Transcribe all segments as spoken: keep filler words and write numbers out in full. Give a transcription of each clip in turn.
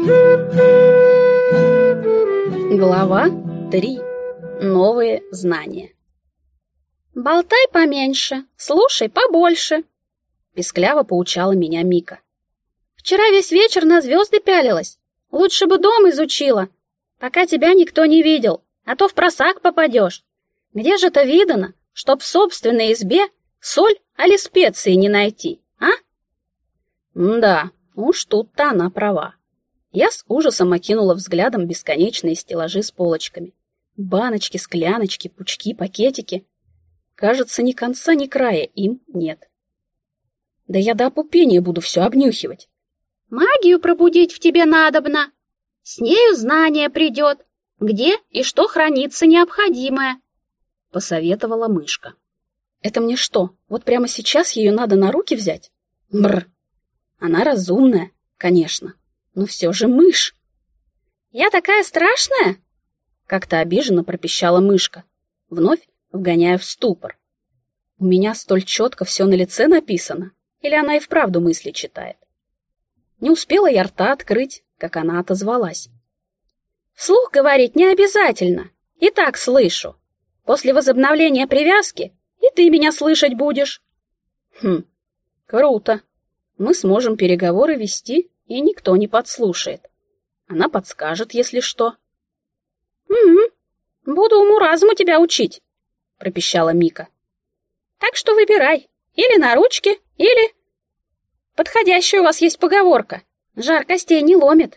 Глава три. Новые знания. «Болтай поменьше, слушай побольше», — пискляво поучала меня Мика. «Вчера весь вечер на звезды пялилась. Лучше бы дом изучила, пока тебя никто не видел, а то в просак попадешь. Где же это видано, чтоб в собственной избе соль али специи не найти, а?» Да, уж тут-то она права. Я с ужасом окинула взглядом бесконечные стеллажи с полочками. Баночки, скляночки, пучки, пакетики. Кажется, ни конца, ни края им нет. Да я до опупения буду все обнюхивать. «Магию пробудить в тебе надобно. С нею знание придет, где и что хранится необходимое», — посоветовала мышка. «Это мне что, вот прямо сейчас ее надо на руки взять? Бррр. Она разумная, конечно, но все же мышь». «Я такая страшная?» — как-то обиженно пропищала мышка, вновь вгоняя в ступор. У меня столь четко все на лице написано, или она и вправду мысли читает? Не успела я рта открыть, как она отозвалась. «Вслух говорить не обязательно, и так слышу. После возобновления привязки и ты меня слышать будешь». Хм, круто. Мы сможем переговоры вести, и никто не подслушает. Она подскажет, если что. «Угу, буду уму-разуму тебя учить», — пропищала Мика. «Так что выбирай, или на ручке, или... Подходящая у вас есть поговорка. Жар костей не ломит».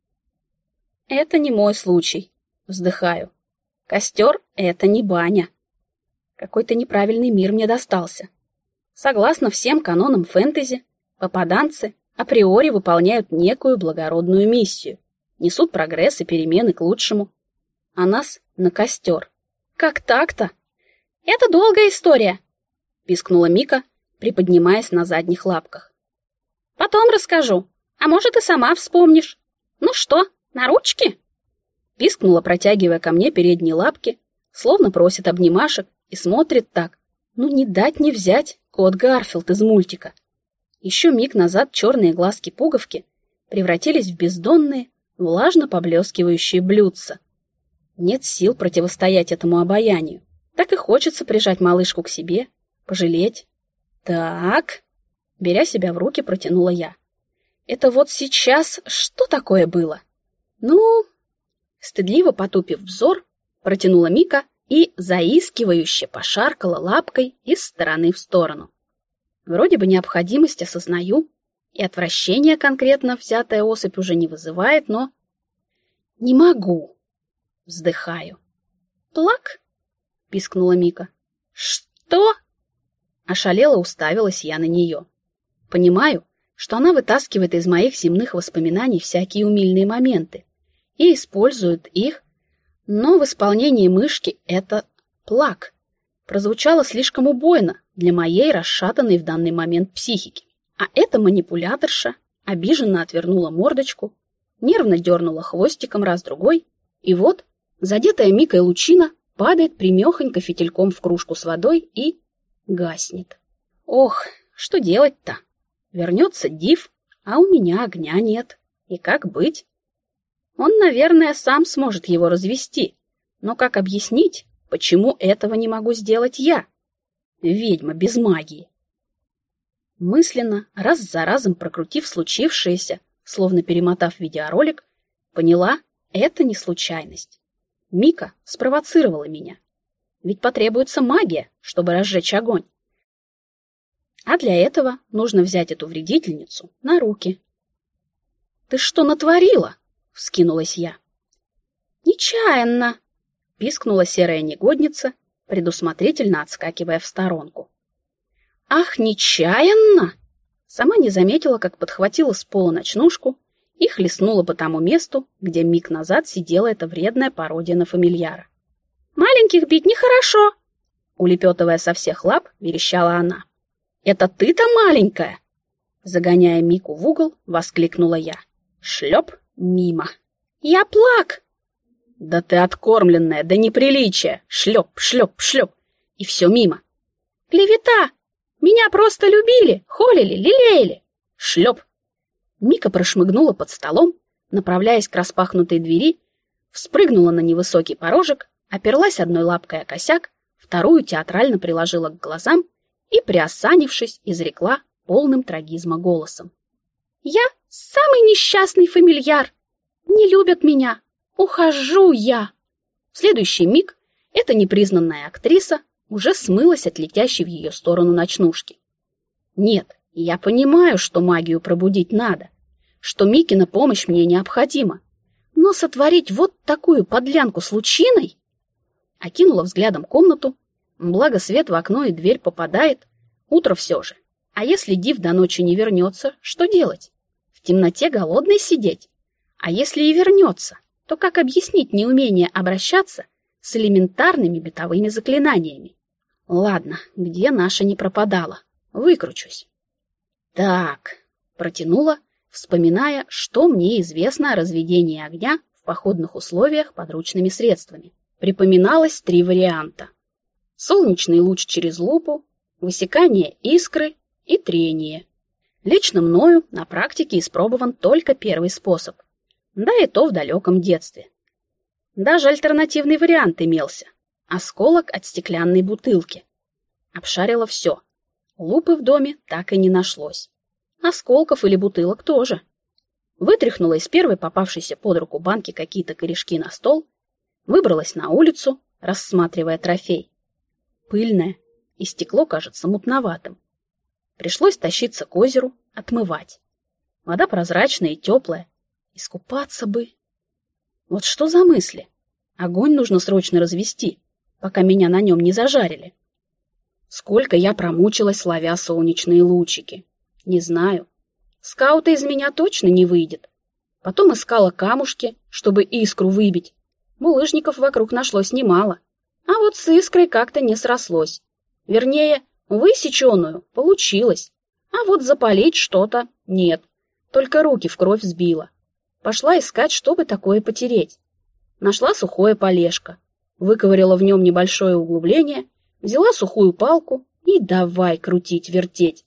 Это не мой случай. Вздыхаю. Костер — это не баня. Какой-то неправильный мир мне достался. Согласно всем канонам фэнтези, попаданцы априори выполняют некую благородную миссию, несут прогресс и перемены к лучшему. А нас на костер. Как так-то? «Это долгая история», — пискнула Мика, приподнимаясь на задних лапках. «Потом расскажу, а может и сама вспомнишь. Ну что, на ручки?» Пискнула, протягивая ко мне передние лапки, словно просит обнимашек, и смотрит так. Ну не дать не взять кот Гарфилд из мультика. Еще миг назад черные глазки-пуговки превратились в бездонные, влажно поблескивающие блюдца. Нет сил противостоять этому обаянию. Так и хочется прижать малышку к себе, пожалеть. Так, беря себя в руки, протянула я. Это вот сейчас что такое было? Ну, стыдливо потупив взор, протянула Мика и заискивающе пошаркала лапкой из стороны в сторону. Вроде бы необходимость осознаю, и отвращение конкретно взятая особь уже не вызывает, но... Не могу. Вздыхаю. «Плак?» — пискнула Мика. «Что?» Ошалела уставилась я на нее. Понимаю, что она вытаскивает из моих земных воспоминаний всякие умильные моменты и использует их, но в исполнении мышки это плак прозвучало слишком убойно для моей расшатанной в данный момент психики. А эта манипуляторша обиженно отвернула мордочку, нервно дернула хвостиком раз-другой, и вот задетая Микой лучина падает примехонько фитильком в кружку с водой и гаснет. Ох, что делать-то? Вернется Див, а у меня огня нет. И как быть? Он, наверное, сам сможет его развести. Но как объяснить, почему этого не могу сделать я? Ведьма без магии. Мысленно, раз за разом прокрутив случившееся, словно перемотав видеоролик, поняла, это не случайность. Мика спровоцировала меня. Ведь потребуется магия, чтобы разжечь огонь. А для этого нужно взять эту вредительницу на руки. «Ты что натворила?» — вскинулась я. «Нечаянно!» — пискнула серая негодница, предусмотрительно отскакивая в сторонку. «Ах, нечаянно!» Сама не заметила, как подхватила с пола ночнушку и хлестнула по тому месту, где миг назад сидела эта вредная пародия на фамильяра. «Маленьких бить нехорошо!» Улепетывая со всех лап, верещала она. «Это ты-то маленькая!» Загоняя Мику в угол, воскликнула я. Шлеп мимо. «Я плак!» «Да ты откормленная, да неприличие! Шлеп, шлеп, шлеп!» И все мимо. «Клевета! Меня просто любили, холили, лелеяли!» Шлеп! Мика прошмыгнула под столом, направляясь к распахнутой двери, вспрыгнула на невысокий порожек, оперлась одной лапкой о косяк, вторую театрально приложила к глазам и, приосанившись, изрекла полным трагизма голосом. «Я самый несчастный фамильяр! Не любят меня! Ухожу я!» В следующий миг эта непризнанная актриса уже смылась от летящей в ее сторону ночнушки. Нет, я понимаю, что магию пробудить надо, что Микина помощь мне необходима, но сотворить вот такую подлянку с лучиной? Окинула взглядом комнату, благо свет в окно и дверь попадает, утро все же. А если Див до ночи не вернется, что делать? В темноте голодной сидеть? А если и вернется, то как объяснить неумение обращаться с элементарными бытовыми заклинаниями? Ладно, где наша не пропадала? Выкручусь. Так, протянула, вспоминая, что мне известно о разведении огня в походных условиях подручными средствами. Припоминалось три варианта. Солнечный луч через лупу, высекание искры и трение. Лично мною на практике испробован только первый способ. Да и то в далеком детстве. Даже альтернативный вариант имелся. Осколок от стеклянной бутылки. Обшарила все. Лупы в доме так и не нашлось. Осколков или бутылок тоже. Вытряхнула из первой попавшейся под руку банки какие-то корешки на стол, выбралась на улицу, рассматривая трофей. Пыльное, и стекло кажется мутноватым. Пришлось тащиться к озеру, отмывать. Вода прозрачная и теплая. Искупаться бы. Вот что за мысли? Огонь нужно срочно развести, пока меня на нем не зажарили. Сколько я промучилась, ловя солнечные лучики. Не знаю. Скаута из меня точно не выйдет. Потом искала камушки, чтобы искру выбить. Булыжников вокруг нашлось немало. А вот с искрой как-то не срослось. Вернее, высеченную получилось. А вот запалить что-то нет. Только руки в кровь сбила. Пошла искать, чтобы такое потереть. Нашла сухое полежко. Выковыряла в нем небольшое углубление, взяла сухую палку и давай крутить-вертеть.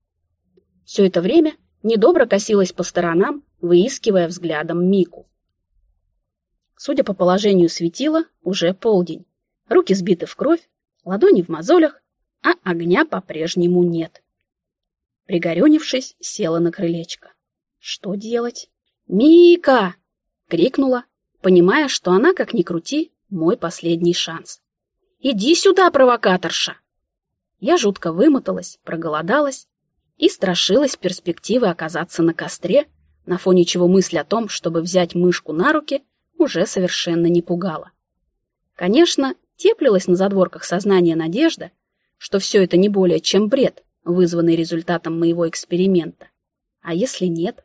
Все это время недобро косилась по сторонам, выискивая взглядом Мику. Судя по положению светила, уже полдень. Руки сбиты в кровь, ладони в мозолях, а огня по-прежнему нет. Пригорюнившись, села на крылечко. Что делать? «Мика!» — крикнула, понимая, что она, как ни крути, мой последний шанс. «Иди сюда, провокаторша!» Я жутко вымоталась, проголодалась и страшилась перспективы оказаться на костре, на фоне чего мысль о том, чтобы взять мышку на руки, уже совершенно не пугала. Конечно, теплилась на задворках сознания надежда, что все это не более чем бред, вызванный результатом моего эксперимента. А если нет?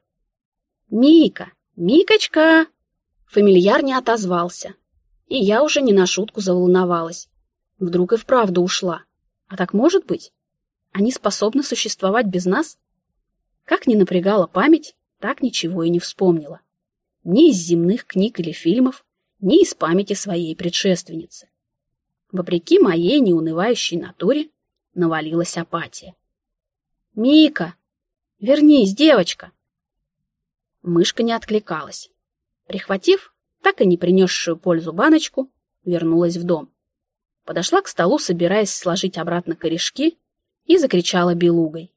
«Мика! Микочка!» Фамильяр не отозвался, и я уже не на шутку заволновалась. Вдруг и вправду ушла. А так может быть? Они способны существовать без нас? Как ни напрягала память, так ничего и не вспомнила. Ни из земных книг или фильмов, ни из памяти своей предшественницы. Вопреки моей неунывающей натуре навалилась апатия. «Мика! Вернись, девочка!» Мышка не откликалась. Прихватив, так и не принесшую пользу баночку, вернулась в дом. Подошла к столу, собираясь сложить обратно корешки, и закричала белугой.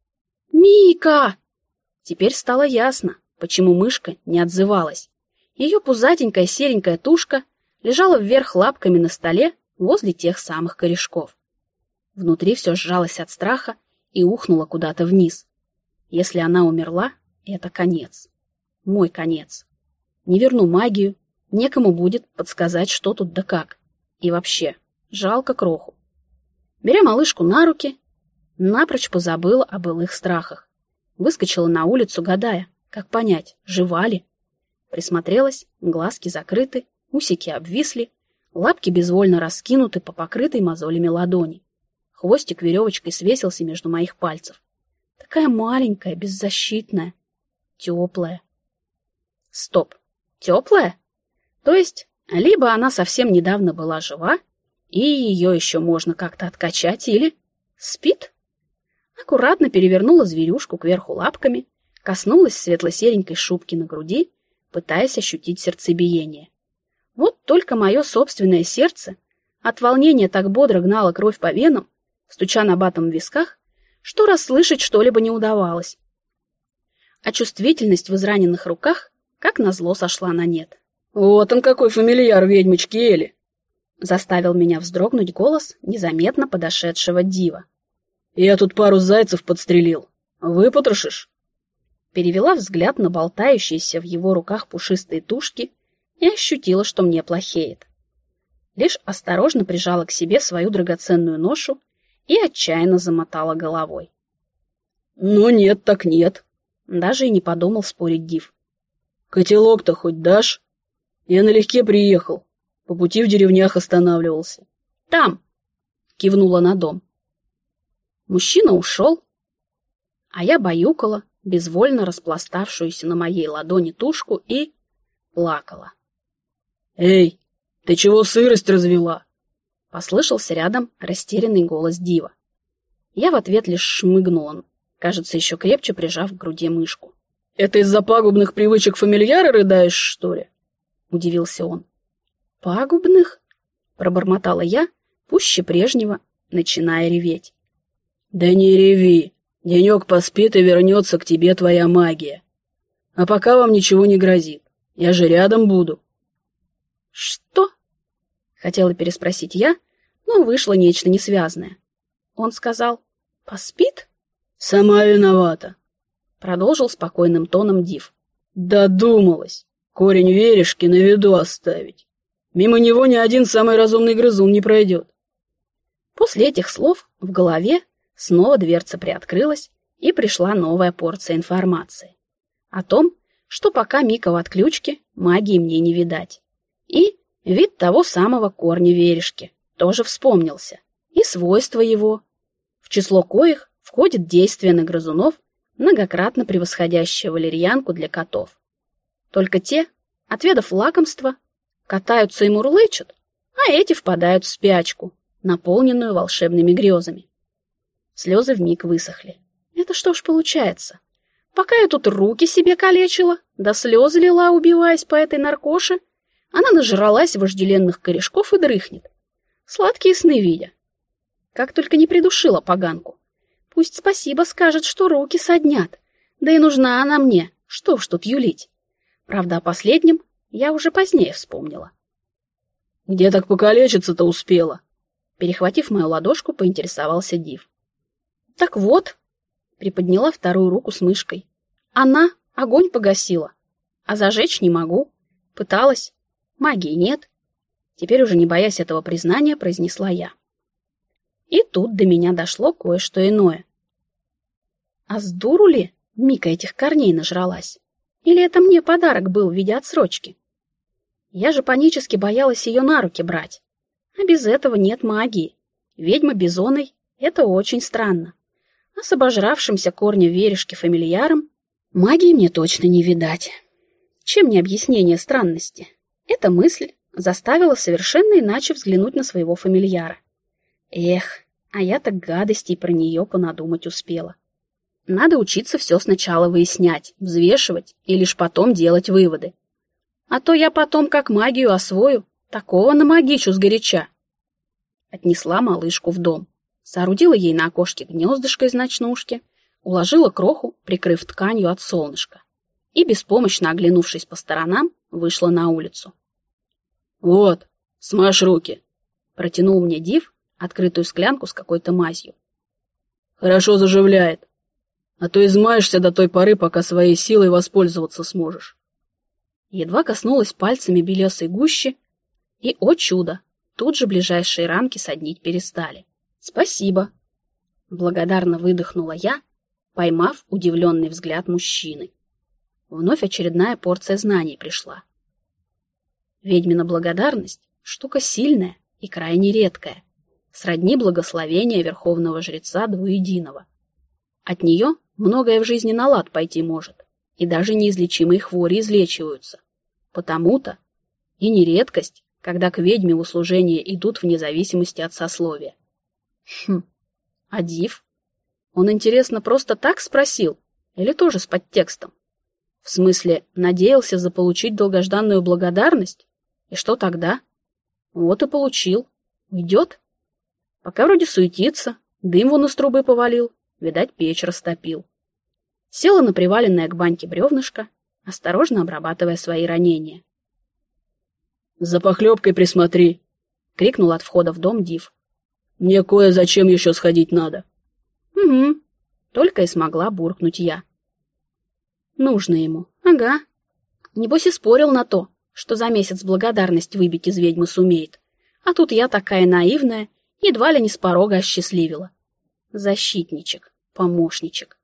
«Мика!» Теперь стало ясно, почему мышка не отзывалась. Ее пузатенькая серенькая тушка лежала вверх лапками на столе возле тех самых корешков. Внутри все сжалось от страха и ухнуло куда-то вниз. Если она умерла, это конец. Мой конец. Не верну магию, некому будет подсказать, что тут да как. И вообще, жалко кроху. Беря малышку на руки, напрочь позабыла о былых страхах. Выскочила на улицу, гадая, как понять, жива ли. Присмотрелась, глазки закрыты, усики обвисли, лапки безвольно раскинуты по покрытой мозолями ладони. Хвостик веревочкой свесился между моих пальцев. Такая маленькая, беззащитная, теплая. Стоп, теплая? То есть, либо она совсем недавно была жива, и ее еще можно как-то откачать, или спит? Аккуратно перевернула зверюшку кверху лапками, коснулась светло-серенькой шубки на груди, пытаясь ощутить сердцебиение. Вот только мое собственное сердце от волнения так бодро гнало кровь по венам, стуча набатом в висках, что расслышать что-либо не удавалось. А чувствительность в израненных руках, как назло, сошла на нет. «Вот он какой фамильяр ведьмочки Эли!» Заставил меня вздрогнуть голос незаметно подошедшего дива. «Я тут пару зайцев подстрелил. Выпотрошишь?» Перевела взгляд на болтающиеся в его руках пушистые тушки и ощутила, что мне плохеет. Лишь осторожно прижала к себе свою драгоценную ношу и отчаянно замотала головой. «Ну нет, так нет», — даже и не подумал спорить див. «Котелок-то хоть дашь? Я налегке приехал, по пути в деревнях останавливался». «Там!» — кивнула на дом. Мужчина ушел, а я баюкала безвольно распластавшуюся на моей ладони тушку и плакала. «Эй, ты чего сырость развела?» — послышался рядом растерянный голос дива. Я в ответ лишь шмыгнула, кажется, еще крепче прижав к груди мышку. «Это из-за пагубных привычек фамильяра рыдаешь, что ли?» — удивился он. «Пагубных?» — пробормотала я, пуще прежнего, начиная реветь. «Да не реви, денек поспит и вернется к тебе твоя магия. А пока вам ничего не грозит, я же рядом буду». «Что?» — хотела переспросить я, но вышло нечто несвязное. Он сказал: «Поспит?» «Сама виновата», — продолжил спокойным тоном див. «Додумалась корень верешки на виду оставить. Мимо него ни один самый разумный грызун не пройдет». После этих слов в голове снова дверца приоткрылась, и пришла новая порция информации о том, что пока Мика в отключке, магии мне не видать. И вид того самого корня верешки тоже вспомнился, и свойства его, в число коих входит действие на грызунов, многократно превосходящее валерьянку для котов. Только те, отведав лакомства, катаются и мурлычут, а эти впадают в спячку, наполненную волшебными грезами. Слезы вмиг высохли. Это что ж получается? Пока я тут руки себе калечила, да слезы лила, убиваясь по этой наркоше, она нажралась вожделенных корешков и дрыхнет, сладкие сны видя. Как только не придушила поганку. Пусть спасибо скажет, что руки соднят, да и нужна она мне, что ж тут юлить. Правда, о последнем я уже позднее вспомнила. «Где так покалечиться-то успела?» Перехватив мою ладошку, поинтересовался див. «Так вот», — приподняла вторую руку с мышкой, — «она огонь погасила, а зажечь не могу. Пыталась, магии нет». Теперь уже не боясь этого признания, произнесла я. И тут до меня дошло кое-что иное. А с дуру ли Мика этих корней нажралась? Или это мне подарок был в виде отсрочки? Я же панически боялась ее на руки брать. А без этого нет магии. Ведьма бизоной — это очень странно. А с обожравшимся корня верешки фамильяром магии мне точно не видать. Чем не объяснение странности? Эта мысль заставила совершенно иначе взглянуть на своего фамильяра. Эх, а я так гадостей про нее понадумать успела. Надо учиться все сначала выяснять, взвешивать и лишь потом делать выводы. А то я потом как магию освою, такого намагичу сгоряча. Отнесла малышку в дом, соорудила ей на окошке гнездышко из ночнушки, уложила кроху, прикрыв тканью от солнышка, и, беспомощно оглянувшись по сторонам, вышла на улицу. «Вот, смажь руки», — протянул мне див открытую склянку с какой-то мазью. «Хорошо заживляет, а то измаешься до той поры, пока своей силой воспользоваться сможешь». Едва коснулась пальцами белесой гущи, и, о чудо, тут же ближайшие ранки соднить перестали. «Спасибо», — благодарно выдохнула я, поймав удивленный взгляд мужчины. Вновь очередная порция знаний пришла. Ведьмина благодарность — штука сильная и крайне редкая, сродни благословения верховного жреца двуединого. От нее многое в жизни на лад пойти может, и даже неизлечимые хвори излечиваются. Потому-то и не редкость, когда к ведьме в услужение идут вне зависимости от сословия. Хм, а див? Он, интересно, просто так спросил или тоже с подтекстом? В смысле, надеялся заполучить долгожданную благодарность? И что тогда? Вот и получил. Уйдет? Пока вроде суетится, дым вон из трубы повалил, видать, печь растопил. Села на приваленное к баньке бревнышко, осторожно обрабатывая свои ранения. «За похлебкой присмотри!» — крикнул от входа в дом Див. «Мне кое-зачем еще сходить надо». «Угу», — только и смогла буркнуть я. Нужно ему, ага. Небось и спорил на то, что за месяц благодарность выбить из ведьмы сумеет. А тут я такая наивная, едва ли не с порога осчастливила. Защитничек, помощничек.